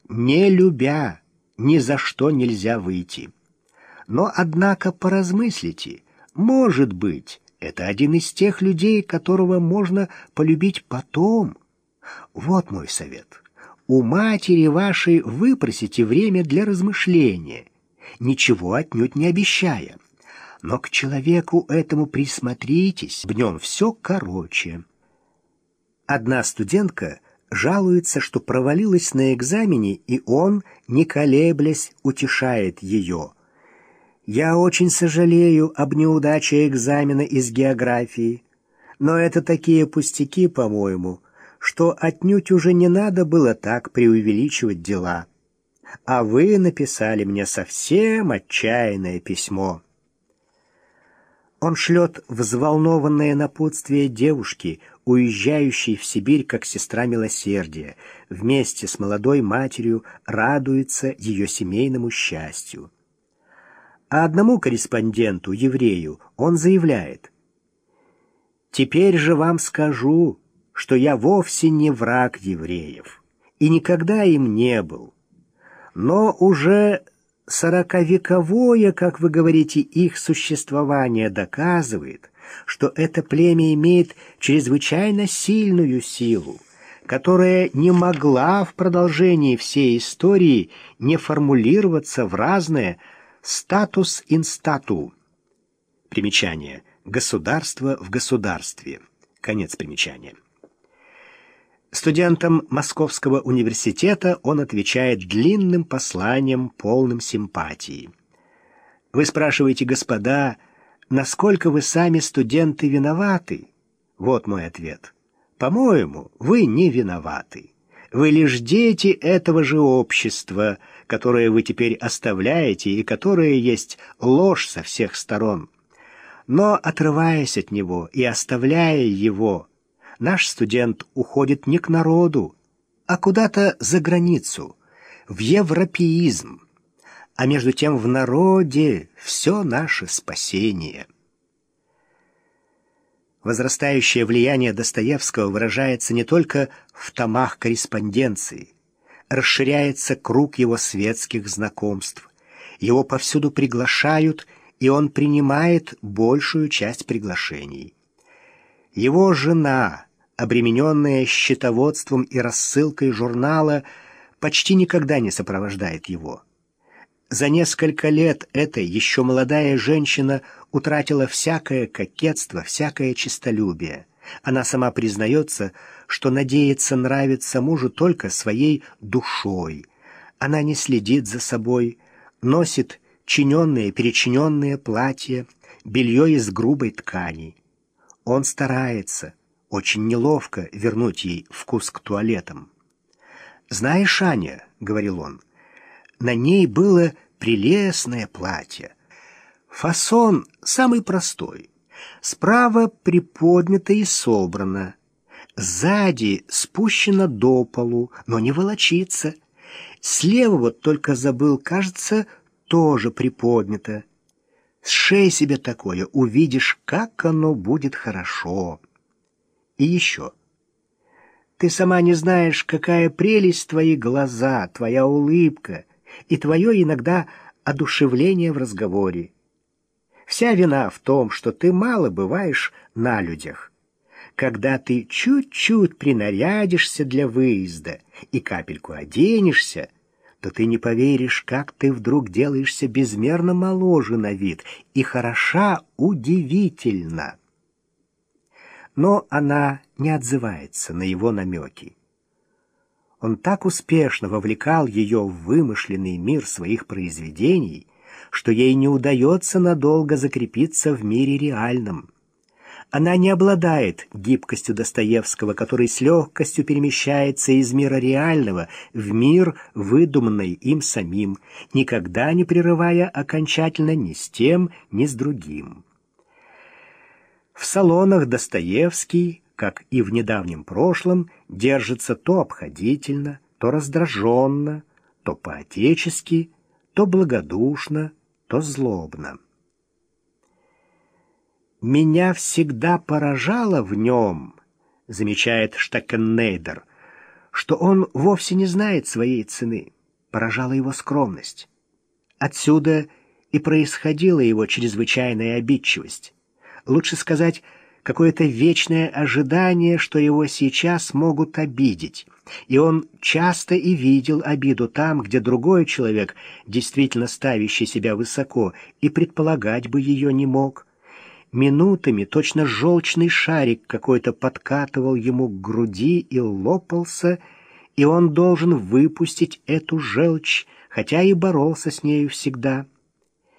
Не любя, ни за что нельзя выйти. Но, однако, поразмыслите, может быть, это один из тех людей, которого можно полюбить потом. Вот мой совет. У матери вашей выпросите время для размышления, ничего отнюдь не обещая. Но к человеку этому присмотритесь, в нем все короче. Одна студентка жалуется, что провалилась на экзамене, и он, не колеблясь, утешает ее. «Я очень сожалею об неудаче экзамена из географии, но это такие пустяки, по-моему, что отнюдь уже не надо было так преувеличивать дела. А вы написали мне совсем отчаянное письмо». Он шлет взволнованное напутствие девушке, уезжающей в Сибирь как сестра милосердия, вместе с молодой матерью радуется ее семейному счастью. А одному корреспонденту, еврею, он заявляет: «Теперь же вам скажу, что я вовсе не враг евреев, и никогда им не был. Но уже 40-вековое, как вы говорите, их существование доказывает, что это племя имеет чрезвычайно сильную силу, которая не могла в продолжении всей истории не формулироваться в разное «статус ин стату». Примечание. Государство в государстве. Конец примечания. Студентам Московского университета он отвечает длинным посланием, полным симпатии. Вы спрашиваете, господа, насколько вы сами, студенты, виноваты? Вот мой ответ. По-моему, вы не виноваты. Вы лишь дети этого же общества, которое вы теперь оставляете и которое есть ложь со всех сторон. Но, отрываясь от него и оставляя его, наш студент уходит не к народу, а куда-то за границу, в европеизм. А между тем в народе все наше спасение. Возрастающее влияние Достоевского выражается не только в томах корреспонденции. Расширяется круг его светских знакомств. Его повсюду приглашают, и он принимает большую часть приглашений. Его жена, обремененная счетоводством и рассылкой журнала, почти никогда не сопровождает его. За несколько лет эта еще молодая женщина утратила всякое кокетство, всякое честолюбие. Она сама признается, что надеется нравиться мужу только своей душой. Она не следит за собой, носит чиненные-перечиненные платья, белье из грубой ткани. Он старается, очень неловко вернуть ей вкус к туалетам. «Знаешь, Аня, — говорил он, — на ней было прелестное платье. Фасон самый простой. Справа приподнято и собрано. Сзади спущено до полу, но не волочится. Слева вот только забыл, кажется, тоже приподнято. Сшей себе такое, увидишь, как оно будет хорошо. И еще. Ты сама не знаешь, какая прелесть твои глаза, твоя улыбка и твое иногда одушевление в разговоре. Вся вина в том, что ты мало бываешь на людях. Когда ты чуть-чуть принарядишься для выезда и капельку оденешься, то ты не поверишь, как ты вдруг делаешься безмерно моложе на вид и хороша удивительно. Но она не отзывается на его намеки. Он так успешно вовлекал ее в вымышленный мир своих произведений, что ей не удается надолго закрепиться в мире реальном. Она не обладает гибкостью Достоевского, который с легкостью перемещается из мира реального в мир, выдуманный им самим, никогда не прерывая окончательно ни с тем, ни с другим. В салонах Достоевский, как и в недавнем прошлом, держится то обходительно, то раздраженно, то по-отечески, то благодушно, то злобно. «Меня всегда поражало в нем, — замечает Штакеннейдер, — что он вовсе не знает своей цены. поражала его скромность. Отсюда и происходила его чрезвычайная обидчивость. Лучше сказать, какое-то вечное ожидание, что его сейчас могут обидеть. И он часто и видел обиду там, где другой человек, действительно ставящий себя высоко, и предполагать бы ее не мог. Минутами точно желчный шарик какой-то подкатывал ему к груди и лопался, и он должен выпустить эту желчь, хотя и боролся с нею всегда.